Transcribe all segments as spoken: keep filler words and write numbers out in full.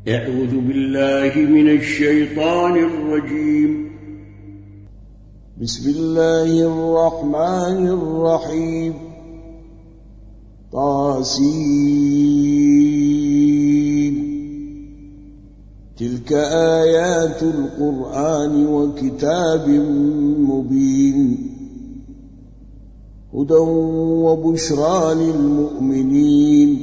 أعوذ بالله من الشيطان الرجيم. بسم الله الرحمن الرحيم. طاسين. تلك آيات القرآن وكتاب مبين هدى وبشرى للمؤمنين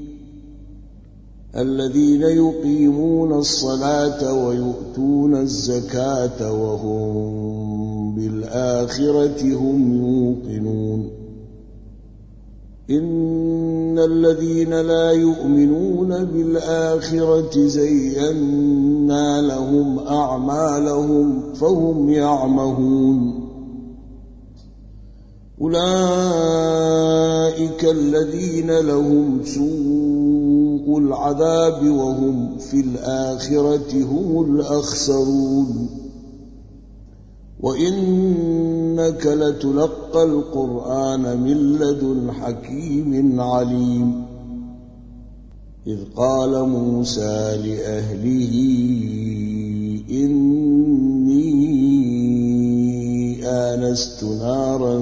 الذين يقيمون الصلاة ويؤتون الزكاة وهم بالآخرة هم يوقنون. إن الذين لا يؤمنون بالآخرة زينا لهم أعمالهم فهم يعمهون. أولئك الذين لهم سوء العذاب وهم في الآخرة هم الأخسرون. وإنك لتلقى القرآن من لدن حكيم عليم. إذ قال موسى لأهله إني آنست نارا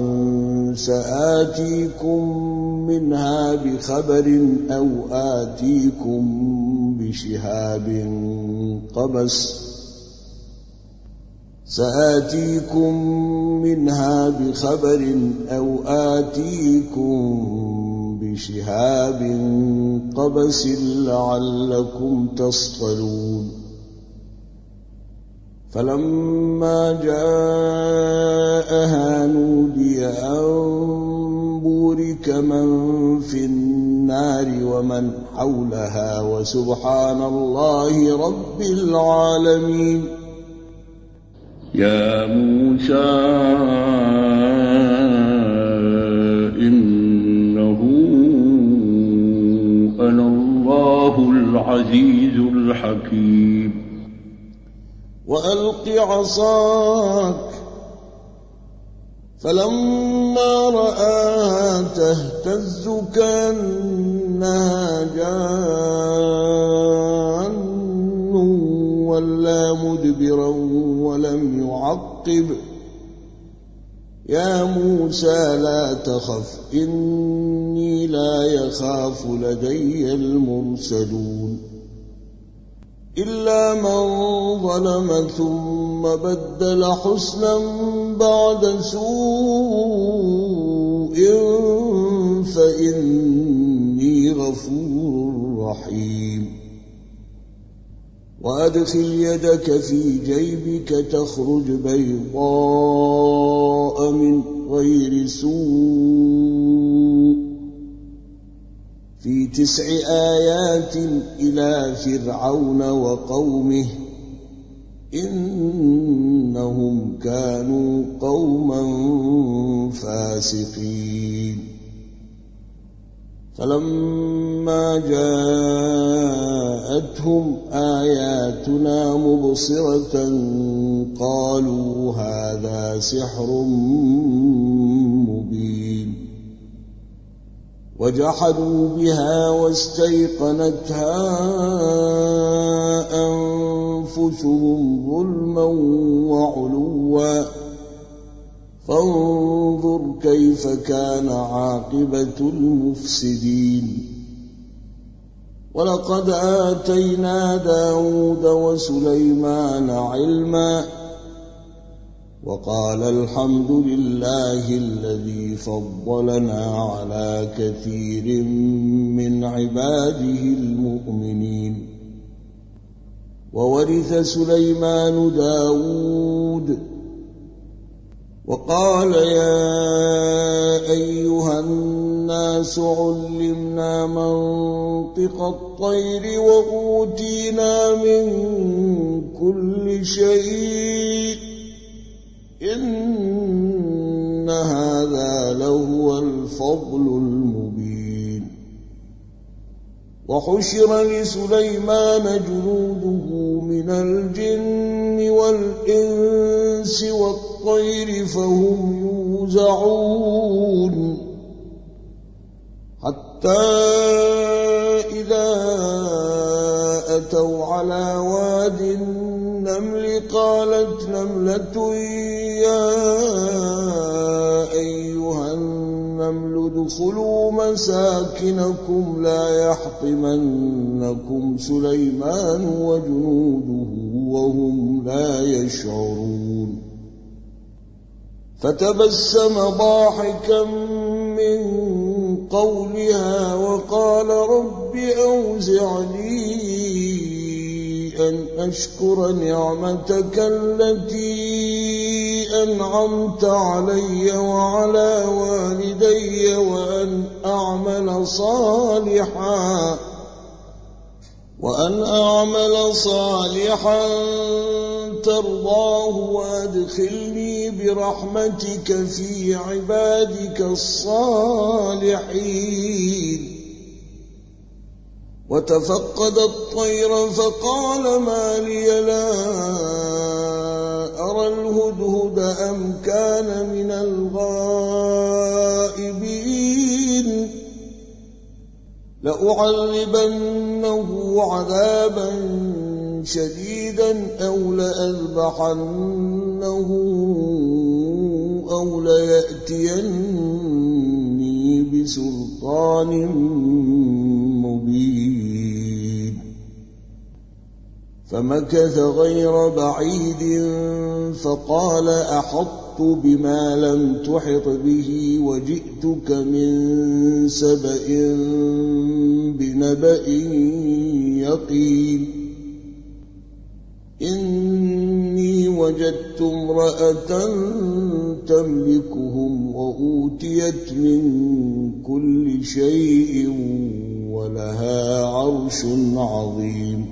سآتيكم منها بخبر أو آتيكم بشهاب قبس سآتيكم منها بخبر أو آتيكم بشهاب قبس لعلكم تصطلون. فلما جاءها نودي أن بورك من في النار ومن حولها وسبحان الله رب العالمين. يا موسى إنه أنا الله العزيز الحكيم. وألق عصاك فلما رآها تهتز كأنها جان ولا مدبرا ولم يعقب. يا موسى لا تخف إني لا يخاف لدي المرسلون. إلا من ظلم ثم بدل حسنا بعد سوء فإني غفور رحيم. وأدخل يدك في جيبك تخرج بيضاء من غير سوء في تسع آيات إلى فرعون وقومه إنهم كانوا قوما فاسقين. فلما جاءتهم آياتنا مبصرة قالوا هذا سحر مبين. وجحدوا بها واستيقنتها أنفسهم ظلما وعلوا فانظر كيف كان عاقبة المفسدين. ولقد آتينا داود وسليمان علما وقال الحمد لله الذي فضلنا على كثير من عباده المؤمنين. وورث سليمان داود وقال يا أيها الناس علمنا منطق الطير وأوتينا من كل شيء إن هذا لهو الفضل المبين. وحشر لسليمان جنوده من الجن والإنس والطير فهم يوزعون حتى إذا أتوا على واد النمل قالت نملة يا أيها النمل ادخلوا مساكنكم لا يحطمنكم سليمان وجنوده وهم لا يشعرون فتبسم ضاحكا من قولها وقال رب أوزعني أن أشكر نعمتك التي أنعمت علي وعلى والدي وأن أعمل صالحا وأن أعمل صالحا ترضاه وأدخلني برحمتك في عبادك الصالحين وتفقد الطير فقال ما لي لا أرى الهدهد أم كان من الغائبين لأعذبنه عذابا شديدا أو لأذبحنه أو ليأتيني بسلطان مبين فمكث غير بعيد فقال أحطت بما لم تحط به وجئتك من سبأ بنبأ يقين إني وجدت امرأة تملكهم وأوتيت من كل شيء ولها عرش عظيم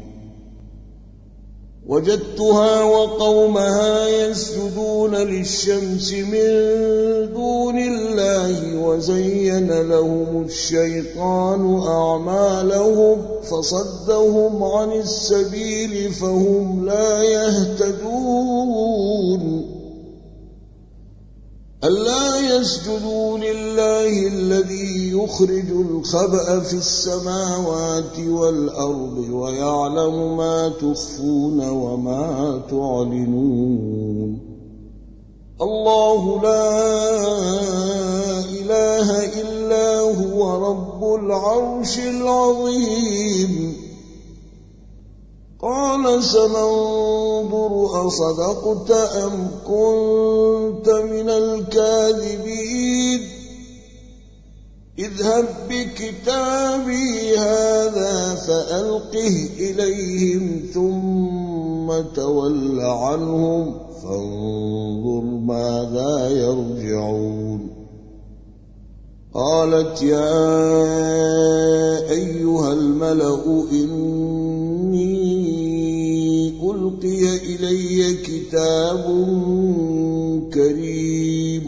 وجدتها وقومها يسجدون للشمس من دون الله وزين لهم الشيطان أعمالهم فصدهم عن السبيل فهم لا يهتدون ألا يسجدوا لله الذي يخرج الخبأ في السماوات والأرض ويعلم ما تخفون وما تعلنون الله لا إله إلا هو رب العرش العظيم قال سننظر أصدقت أم كنت من الكاذبين اذهب بكتابي هذا فألقه إليهم ثم تول عنهم فانظر ماذا يرجعون قالت يا أيها الملأ إني ألقي إلي كتاب كريم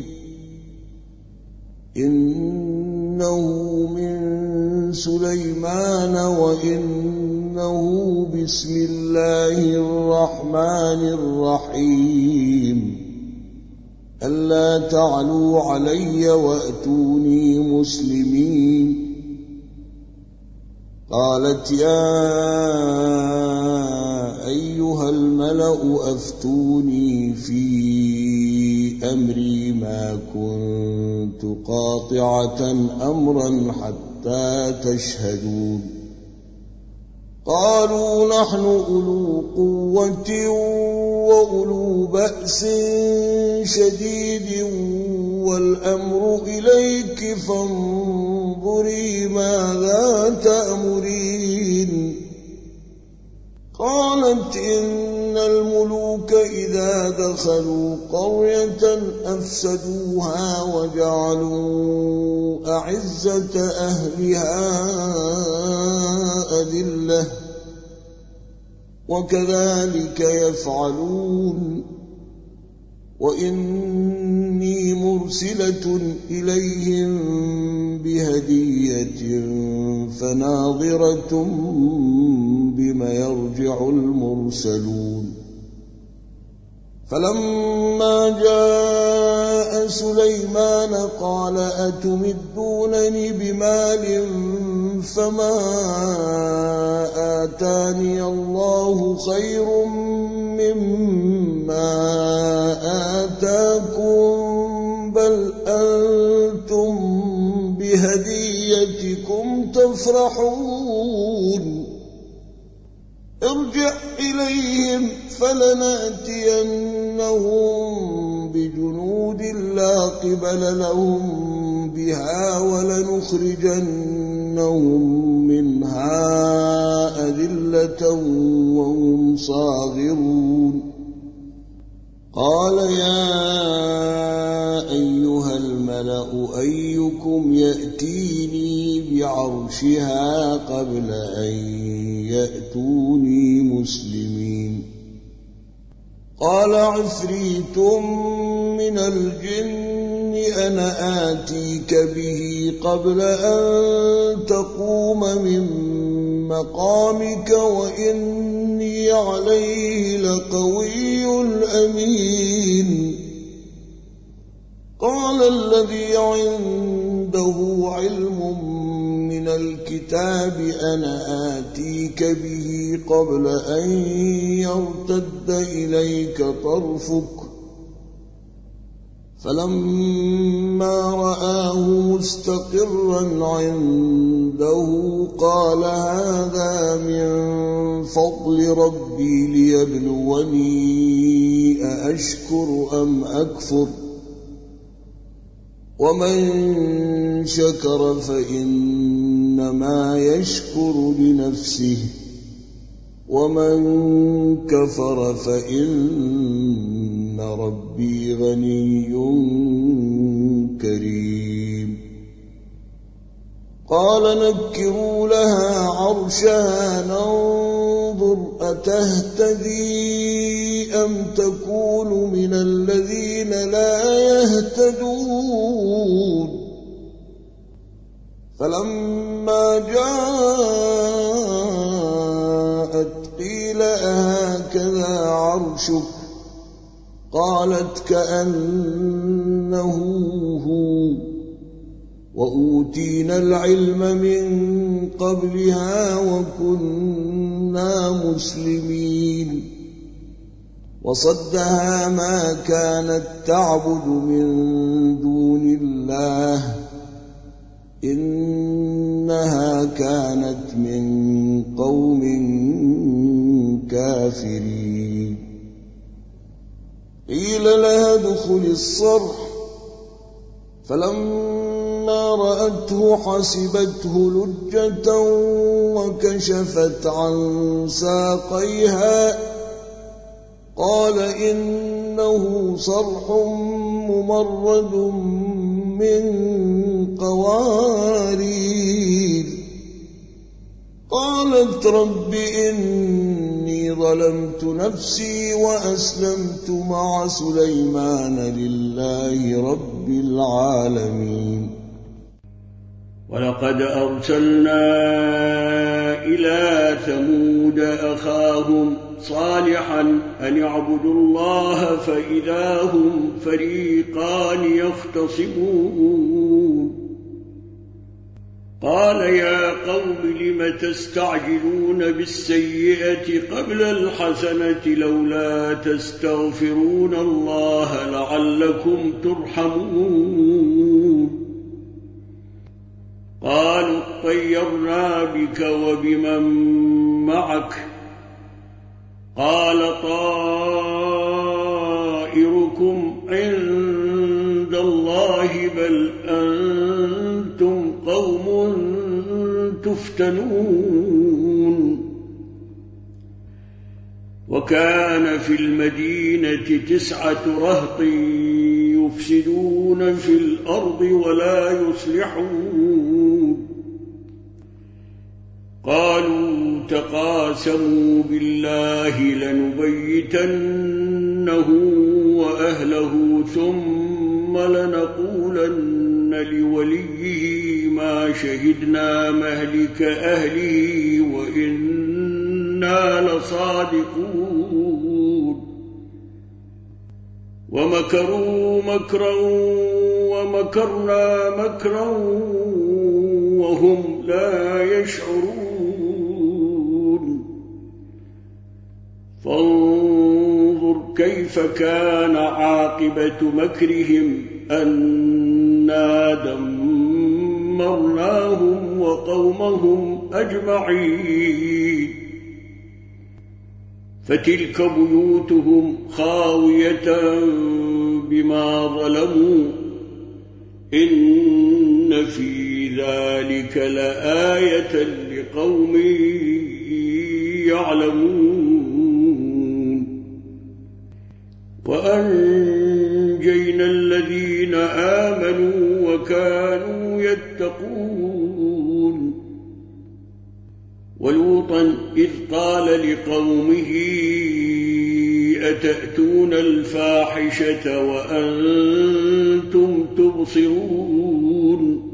إنه من سليمان وإنه بسم الله الرحمن الرحيم ألا تعلوا علي وأتوني مسلمين قالت يا أيها الملأ أفتوني في أمري ما كنت قاطعة أمرا حتى تشهدون قالوا نحن أولو قوة وأولو بأس شديد والأمر إليك فانظري ماذا تأمرين قالت إن الملوك إذا دخلوا قرية أفسدوها وجعلوا أعزة أهلها أذلة وكذلك يفعلون وإني مرسلة إليهم بهدية فناظرة بما يرجع المرسلون فلما جاء سليمان قال أتمدونني بمال فما آتاني الله خير مما آتاكم بل أنتم بهديتكم تفرحون ارجع إليهم فلنأتينهم بجنود لا قبل لهم بها ولنخرجنهم منها أذلة وهم صاغرون قال يا أيها الملأ أيكم يأتيني بعرشها قبل أن يأتوني مسلمين قال عفريت من الجن أنا آتيك به قبل أن تقوم من مقامك وإني عليه لقوي أمين قال الذي عنده علم من الكتاب أنا آتيك به قبل أن يرتد إليك طرفك فلما رآه مستقرا عنده قال هذا من فضل ربي ليبلوني أأشكر أم أكفر ومن شكر فإنما يشكر لنفسه ومن كفر فإن ربي غني كريم قال نكروا لها عرشها ننظر أتهتدي أم تكون من الذين لا يهتدون فلما جاءت قيل أهكذا عرشك قالت كأنه هو وأوتينا العلم من قبلها وكنا مسلمين وصدها ما كانت تعبد من دون الله إنها كانت من قوم كافرين قيل لها ادخل الصرح فلما رأته حسبته لجة وكشفت عن ساقيها قال إنه صرح ممرد من قوارير قالت رب إني ظلمت نفسي وأسلمت مع سليمان لله رب العالمين ولقد أرسلنا إلى ثمود أخاهم صالحا أن اعبدوا الله فإذا هم فريقان يختصمون قال يا قوم لم تستعجلون بالسيئة قبل الحسنة لولا تستغفرون الله لعلكم ترحمون قالوا اطيرنا بك وبمن معك قال طائركم عند الله بل أنتم قوم تفتنون وكان في المدينة تسعة رهط يفسدون في الأرض ولا يصلحون قالوا تقاسموا بالله لنبيتنه وأهله ثم لنقولن لوليه ما شهدنا مهلك أهله وإنا لصادقون ومكروا مكرا ومكرنا مكرا وهم لا يشعرون فانظر كيف كان عاقبة مكرهم أنا دمرناهم وقومهم أجمعين فتلك بيوتهم خاوية بما ظلموا إن في ذلك لآية لقوم يعلمون وأنجينا الذين آمنوا وكانوا يتقون ولوطا إذ قال لقومه أتأتون الفاحشة وأنتم تبصرون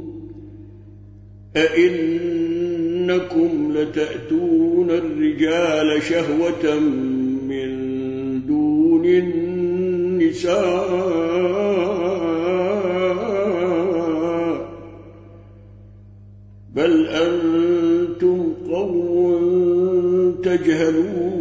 أئنكم لتأتون الرجال شهوة من دون النساء بل أنتم قوم تجهلون